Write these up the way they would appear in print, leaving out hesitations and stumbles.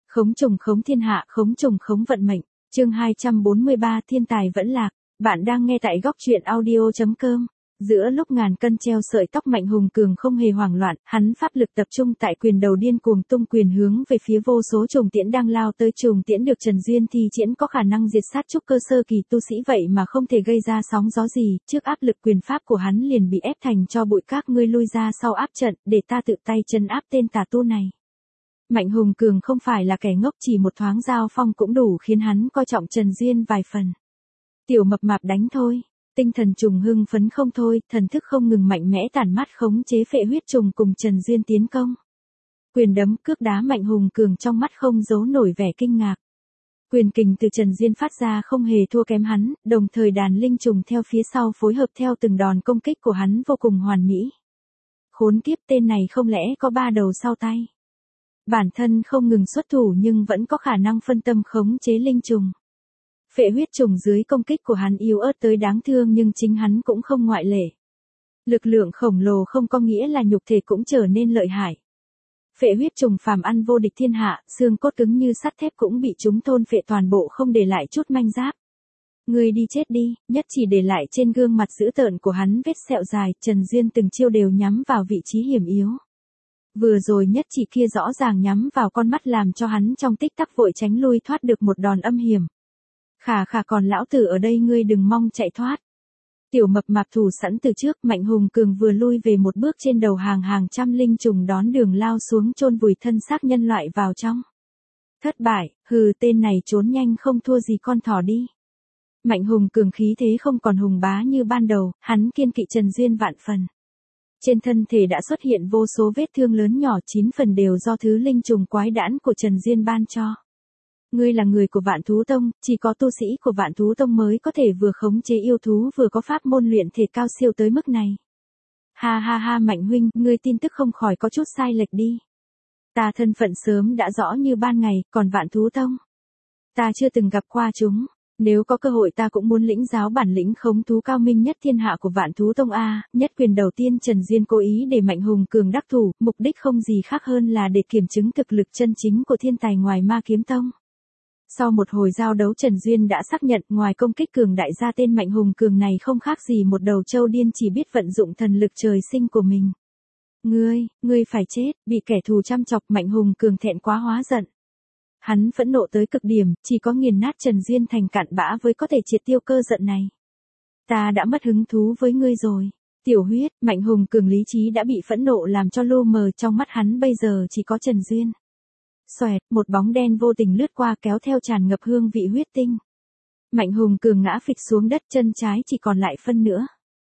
Khống trùng khống thiên hạ, khống trùng khống vận mệnh. Chương 243 Thiên tài vẫn lạc. Bạn đang nghe tại góc truyện audio.com. Giữa lúc ngàn cân treo sợi tóc, Mạnh Hùng Cường không hề hoảng loạn, hắn pháp lực tập trung tại quyền đầu, điên cuồng tung quyền hướng về phía vô số trùng tiễn đang lao tới. Trùng tiễn được Trần Duyên thi triển có khả năng diệt sát trúc cơ sơ kỳ tu sĩ, vậy mà không thể gây ra sóng gió gì, trước áp lực quyền pháp của hắn liền bị ép thành cho bụi. Các ngươi lui ra sau áp trận, để ta tự tay trấn áp tên tà tu này. Mạnh Hùng Cường không phải là kẻ ngốc, chỉ một thoáng giao phong cũng đủ khiến hắn coi trọng Trần Duyên vài phần. Tiểu mập mạp đánh thôi. Tinh thần trùng hưng phấn không thôi, thần thức không ngừng mạnh mẽ tản mát khống chế phệ huyết trùng cùng Trần Duyên tiến công. Quyền đấm cước đá, Mạnh Hùng Cường trong mắt không giấu nổi vẻ kinh ngạc. Quyền kình từ Trần Duyên phát ra không hề thua kém hắn, đồng thời đàn linh trùng theo phía sau phối hợp theo từng đòn công kích của hắn vô cùng hoàn mỹ. Khốn kiếp, tên này không lẽ có ba đầu sau tay. Bản thân không ngừng xuất thủ nhưng vẫn có khả năng phân tâm khống chế linh trùng. Phệ huyết trùng dưới công kích của hắn yếu ớt tới đáng thương, nhưng chính hắn cũng không ngoại lệ. Lực lượng khổng lồ không có nghĩa là nhục thể cũng trở nên lợi hại. Phệ huyết trùng phàm ăn vô địch thiên hạ, xương cốt cứng như sắt thép cũng bị chúng thôn phệ toàn bộ, không để lại chút manh giáp. Ngươi đi chết đi, nhất chỉ để lại trên gương mặt dữ tợn của hắn vết sẹo dài. Trần Duyên từng chiêu đều nhắm vào vị trí hiểm yếu. Vừa rồi nhất chỉ kia rõ ràng nhắm vào con mắt, làm cho hắn trong tích tắc vội tránh lui thoát được một đòn âm hiểm. Khà khà, còn lão tử ở đây, ngươi đừng mong chạy thoát. Tiểu mập mạp thủ sẵn từ trước, Mạnh Hùng Cường vừa lui về một bước, trên đầu hàng trăm linh trùng đón đường lao xuống, chôn vùi thân xác nhân loại vào trong. Thất bại, hừ, tên này trốn nhanh không thua gì con thỏ đi. Mạnh Hùng Cường khí thế không còn hùng bá như ban đầu, hắn kiên kỵ Trần Duyên vạn phần. Trên thân thể đã xuất hiện vô số vết thương lớn nhỏ, 9 phần đều do thứ linh trùng quái đản của Trần Duyên ban cho. Ngươi là người của Vạn Thú Tông, chỉ có tu sĩ của Vạn Thú Tông mới có thể vừa khống chế yêu thú vừa có pháp môn luyện thể cao siêu tới mức này. Ha ha ha, Mạnh huynh, ngươi tin tức không khỏi có chút sai lệch đi. Ta thân phận sớm đã rõ như ban ngày, còn Vạn Thú Tông, ta chưa từng gặp qua chúng. Nếu có cơ hội ta cũng muốn lĩnh giáo bản lĩnh khống thú cao minh nhất thiên hạ của Vạn Thú Tông a. Nhất quyền đầu tiên Trần Duyên cố ý để Mạnh Hùng Cường đắc thủ, mục đích không gì khác hơn là để kiểm chứng thực lực chân chính của thiên tài ngoài Ma Kiếm Tông. Sau một hồi giao đấu, Trần Duyên đã xác nhận ngoài công kích cường đại ra, tên Mạnh Hùng Cường này không khác gì một đầu trâu điên, chỉ biết vận dụng thần lực trời sinh của mình. Ngươi phải chết, bị kẻ thù chăm chọc, Mạnh Hùng Cường thẹn quá hóa giận. Hắn phẫn nộ tới cực điểm, chỉ có nghiền nát Trần Duyên thành cặn bã với có thể triệt tiêu cơn giận này. Ta đã mất hứng thú với ngươi rồi. Tiểu huyết, Mạnh Hùng Cường lý trí đã bị phẫn nộ làm cho lu mờ, trong mắt hắn bây giờ chỉ có Trần Duyên. Xoẹt, một bóng đen vô tình lướt qua, kéo theo tràn ngập hương vị huyết tinh. Mạnh Hùng Cường ngã phịch xuống đất, chân trái chỉ còn lại phân nửa.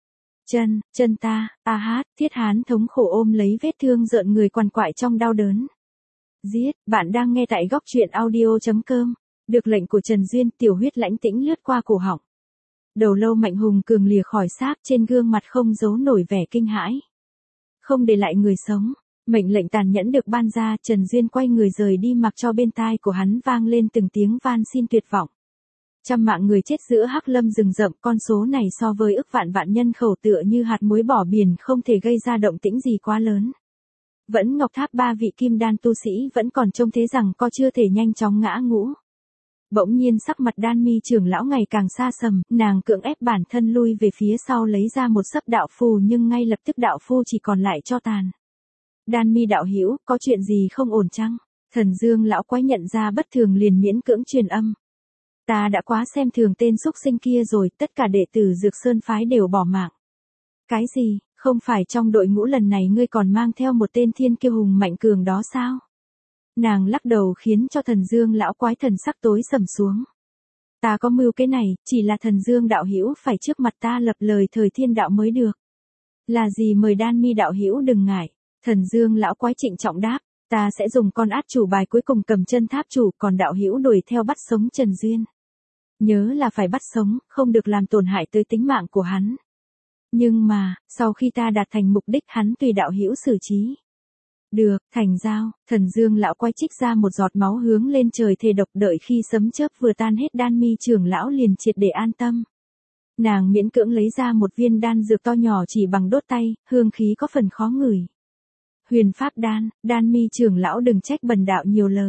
Chân ta, a hát, Thiết Hán thống khổ ôm lấy vết thương rợn người, quằn quại trong đau đớn. Giết, bạn đang nghe tại góc truyện audio.com. Được lệnh của Trần Duyên, tiểu huyết lãnh tĩnh lướt qua cổ họng. Đầu lâu Mạnh Hùng Cường lìa khỏi xác, trên gương mặt không giấu nổi vẻ kinh hãi. Không để lại người sống. Mệnh lệnh tàn nhẫn được ban ra, Trần Duyên quay người rời đi, mặc cho bên tai của hắn vang lên từng tiếng van xin tuyệt vọng. Trăm mạng người chết giữa hắc lâm rừng rậm, con số này so với ức vạn nhân khẩu tựa như hạt muối bỏ biển, không thể gây ra động tĩnh gì quá lớn. Vẫn Ngọc Tháp, ba vị kim đan tu sĩ vẫn còn trông thế rằng co chưa thể nhanh chóng ngã ngũ. Bỗng nhiên sắc mặt Đan Mi trưởng lão ngày càng xa sầm, nàng cưỡng ép bản thân lui về phía sau, lấy ra một sấp đạo phù, nhưng ngay lập tức đạo phù chỉ còn lại tro tàn. Đan Mi đạo hữu, có chuyện gì không ổn chăng? Thần Dương lão quái nhận ra bất thường liền miễn cưỡng truyền âm. Ta đã quá xem thường tên xúc sinh kia rồi, tất cả đệ tử Dược Sơn phái đều bỏ mạng. Cái gì, không phải trong đội ngũ lần này ngươi còn mang theo một tên thiên kiêu hùng mạnh cường đó sao? Nàng lắc đầu khiến cho Thần Dương lão quái thần sắc tối sầm xuống. Ta có mưu cái này, chỉ là Thần Dương đạo hữu phải trước mặt ta lập lời thời thiên đạo mới được. Là gì, mời Đan Mi đạo hữu đừng ngại. Thần Dương lão quái trịnh trọng đáp, ta sẽ dùng con át chủ bài cuối cùng cầm chân tháp chủ, còn đạo hữu đuổi theo bắt sống Trần Duyên. Nhớ là phải bắt sống, không được làm tổn hại tới tính mạng của hắn. Nhưng mà, sau khi ta đạt thành mục đích, hắn tùy đạo hữu xử trí. Được, thành giao. Thần Dương lão quái trích ra một giọt máu hướng lên trời thề độc, đợi khi sấm chớp vừa tan hết, Đan Mi trưởng lão liền triệt để an tâm. Nàng miễn cưỡng lấy ra một viên đan dược to nhỏ chỉ bằng đốt tay, hương khí có phần khó ngửi. Huyền pháp đan, Đan Mi trưởng lão đừng trách bần đạo nhiều lời.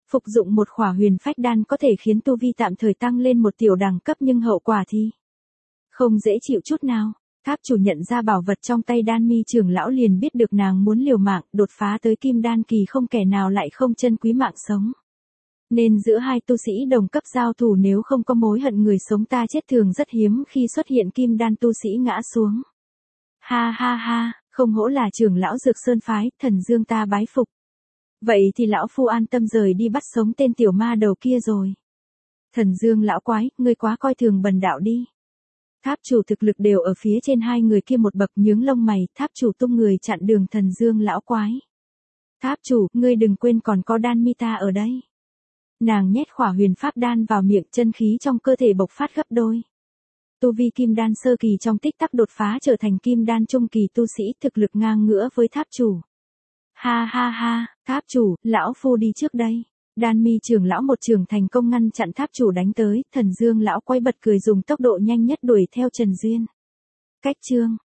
Phục dụng một khỏa huyền phách đan có thể khiến tu vi tạm thời tăng lên một tiểu đẳng cấp nhưng hậu quả thì không dễ chịu chút nào. Tháp chủ nhận ra bảo vật trong tay Đan Mi trưởng lão liền biết được nàng muốn liều mạng đột phá tới kim đan kỳ, không kẻ nào lại không trân quý mạng sống. Nên giữa hai tu sĩ đồng cấp giao thủ nếu không có mối hận người sống ta chết thường rất hiếm khi xuất hiện kim đan tu sĩ ngã xuống. Ha ha ha, không hổ là trưởng lão Dược Sơn phái, Thần Dương ta bái phục. Vậy thì lão phu an tâm rời đi bắt sống tên tiểu ma đầu kia rồi. Thần Dương lão quái, ngươi quá coi thường bần đạo đi. Tháp chủ thực lực đều ở phía trên hai người kia một bậc, nhướng lông mày, tháp chủ tung người chặn đường Thần Dương lão quái. Tháp chủ, ngươi đừng quên còn có Đan Mi ta ở đây. Nàng nhét khỏa huyền pháp đan vào miệng, chân khí trong cơ thể bộc phát gấp đôi. Tu vi kim đan sơ kỳ trong tích tắc đột phá trở thành kim đan trung kỳ tu sĩ, thực lực ngang ngửa với tháp chủ. Ha ha ha, tháp chủ, lão phu đi trước đây. Đan Mi trưởng lão một trường thành công ngăn chặn tháp chủ đánh tới, Thần Dương lão quay bật cười dùng tốc độ nhanh nhất đuổi theo Trần Duyên. Cách chương